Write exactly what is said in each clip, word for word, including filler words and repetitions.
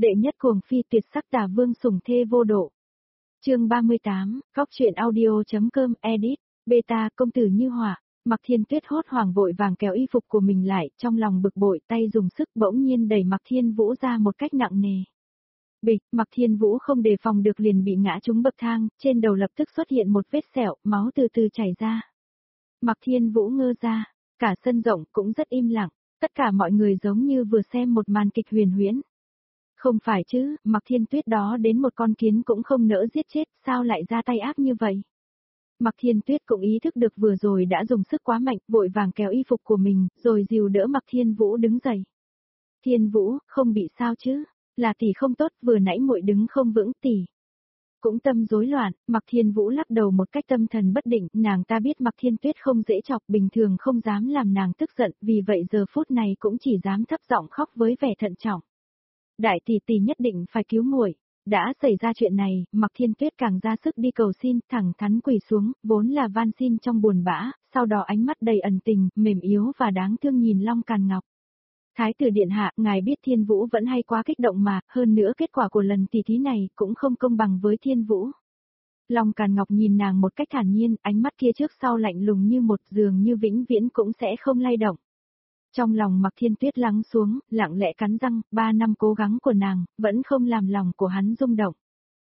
Đệ nhất cuồng phi tuyệt sắc tà vương sủng thê vô độ. Chương ba mươi tám, góc truyện audio.com edit, beta công tử như hỏa. Mạc Thiên Tuyết hốt hoảng vội vàng kéo y phục của mình lại, trong lòng bực bội, tay dùng sức bỗng nhiên đẩy Mạc Thiên Vũ ra một cách nặng nề. Bịch, Mạc Thiên Vũ không đề phòng được liền bị ngã trúng bậc thang, trên đầu lập tức xuất hiện một vết sẹo, máu từ từ chảy ra. Mạc Thiên Vũ ngơ ra, cả sân rộng cũng rất im lặng, tất cả mọi người giống như vừa xem một màn kịch huyền huyễn. Không phải chứ, Mạc Thiên Tuyết đó đến một con kiến cũng không nỡ giết chết, sao lại ra tay ác như vậy? Mạc Thiên Tuyết cũng ý thức được vừa rồi đã dùng sức quá mạnh, vội vàng kéo y phục của mình, rồi dìu đỡ Mạc Thiên Vũ đứng dậy. Thiên Vũ, không bị sao chứ? Là tỷ không tốt, vừa nãy muội đứng không vững, tỷ cũng tâm rối loạn. Mạc Thiên Vũ lắc đầu một cách tâm thần bất định, nàng ta biết Mạc Thiên Tuyết không dễ chọc, bình thường không dám làm nàng tức giận, vì vậy giờ phút này cũng chỉ dám thấp giọng khóc với vẻ thận trọng. Đại tỷ tỷ nhất định phải cứu muội. Đã xảy ra chuyện này, Mạc Thiên Tuyết càng ra sức đi cầu xin, thẳng thắn quỳ xuống, vốn là van xin trong buồn bã, sau đó ánh mắt đầy ẩn tình, mềm yếu và đáng thương nhìn Long Càn Ngọc. Thái tử điện hạ, ngài biết Thiên Vũ vẫn hay quá kích động mà, hơn nữa kết quả của lần tỷ thí này cũng không công bằng với Thiên Vũ. Long Càn Ngọc nhìn nàng một cách thản nhiên, ánh mắt kia trước sau lạnh lùng như một, giường như vĩnh viễn cũng sẽ không lay động. Trong lòng Mạc Thiên Tuyết lắng xuống, lặng lẽ cắn răng, ba năm cố gắng của nàng, vẫn không làm lòng của hắn rung động.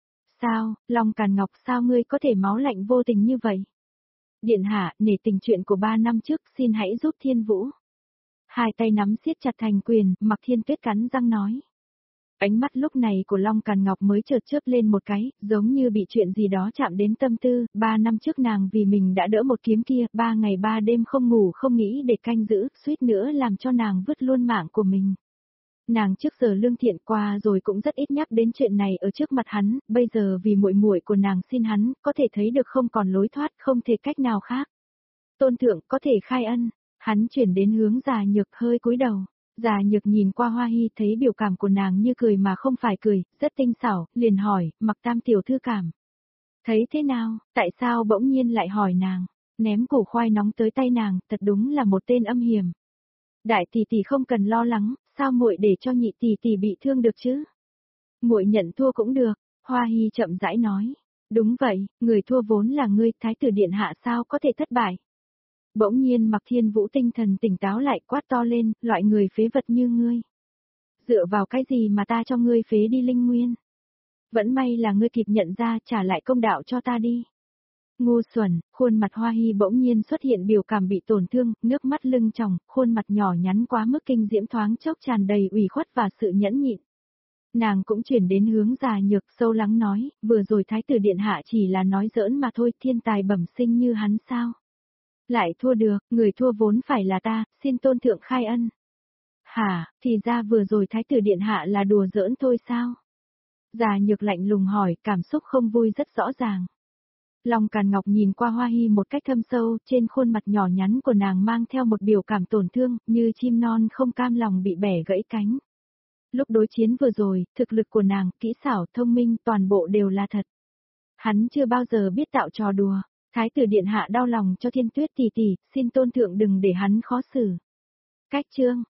Sao, Long Càn Ngọc, sao ngươi có thể máu lạnh vô tình như vậy? Điện hạ, nể tình chuyện của ba năm trước, xin hãy giúp Thiên Vũ. Hai tay nắm siết chặt thành quyền, Mạc Thiên Tuyết cắn răng nói. Ánh mắt lúc này của Long Càn Ngọc mới chợt chớp lên một cái, giống như bị chuyện gì đó chạm đến tâm tư, ba năm trước nàng vì mình đã đỡ một kiếm kia, ba ngày ba đêm không ngủ không nghĩ để canh giữ, suýt nữa làm cho nàng vứt luôn mạng của mình. Nàng trước giờ lương thiện qua rồi cũng rất ít nhắc đến chuyện này ở trước mặt hắn, bây giờ vì muội muội của nàng xin hắn, có thể thấy được không còn lối thoát, không thể cách nào khác. Tôn thượng có thể khai ân, hắn chuyển đến hướng Già Nhược hơi cúi đầu. Già Nhược nhìn qua Hoa Hy thấy biểu cảm của nàng như cười mà không phải cười, rất tinh xảo, liền hỏi, Mạc Tam tiểu thư cảm. Thấy thế nào, tại sao bỗng nhiên lại hỏi nàng, ném củ khoai nóng tới tay nàng, thật đúng là một tên âm hiểm. Đại tỷ tỷ không cần lo lắng, sao muội để cho nhị tỷ tỷ bị thương được chứ? Muội nhận thua cũng được, Hoa Hy chậm rãi nói. Đúng vậy, người thua vốn là ngươi, thái tử điện hạ sao có thể thất bại? Bỗng nhiên Mạc Thiên Vũ tinh thần tỉnh táo lại, quát to lên, loại người phế vật như ngươi. Dựa vào cái gì mà ta cho ngươi phế đi linh nguyên? Vẫn may là ngươi kịp nhận ra, trả lại công đạo cho ta đi. Ngu xuẩn, khuôn mặt Hoa Hy bỗng nhiên xuất hiện biểu cảm bị tổn thương, nước mắt lưng tròng, khuôn mặt nhỏ nhắn quá mức kinh diễm thoáng chốc tràn đầy ủy khuất và sự nhẫn nhịn. Nàng cũng chuyển đến hướng Già Nhược, sâu lắng nói, vừa rồi thái tử điện hạ chỉ là nói giỡn mà thôi, thiên tài bẩm sinh như hắn sao? Lại thua được, người thua vốn phải là ta, xin tôn thượng khai ân. Hả, thì ra vừa rồi thái tử điện hạ là đùa giỡn thôi sao? Già Nhược lạnh lùng hỏi, cảm xúc không vui rất rõ ràng. Long Càn Ngọc nhìn qua Hoa Hy một cách thâm sâu, trên khuôn mặt nhỏ nhắn của nàng mang theo một biểu cảm tổn thương, như chim non không cam lòng bị bẻ gãy cánh. Lúc đối chiến vừa rồi, thực lực của nàng, kỹ xảo, thông minh, toàn bộ đều là thật. Hắn chưa bao giờ biết tạo trò đùa. Thái tử điện hạ đau lòng cho Thiên Tuyết tỷ tỷ, xin tôn thượng đừng để hắn khó xử. Cách chương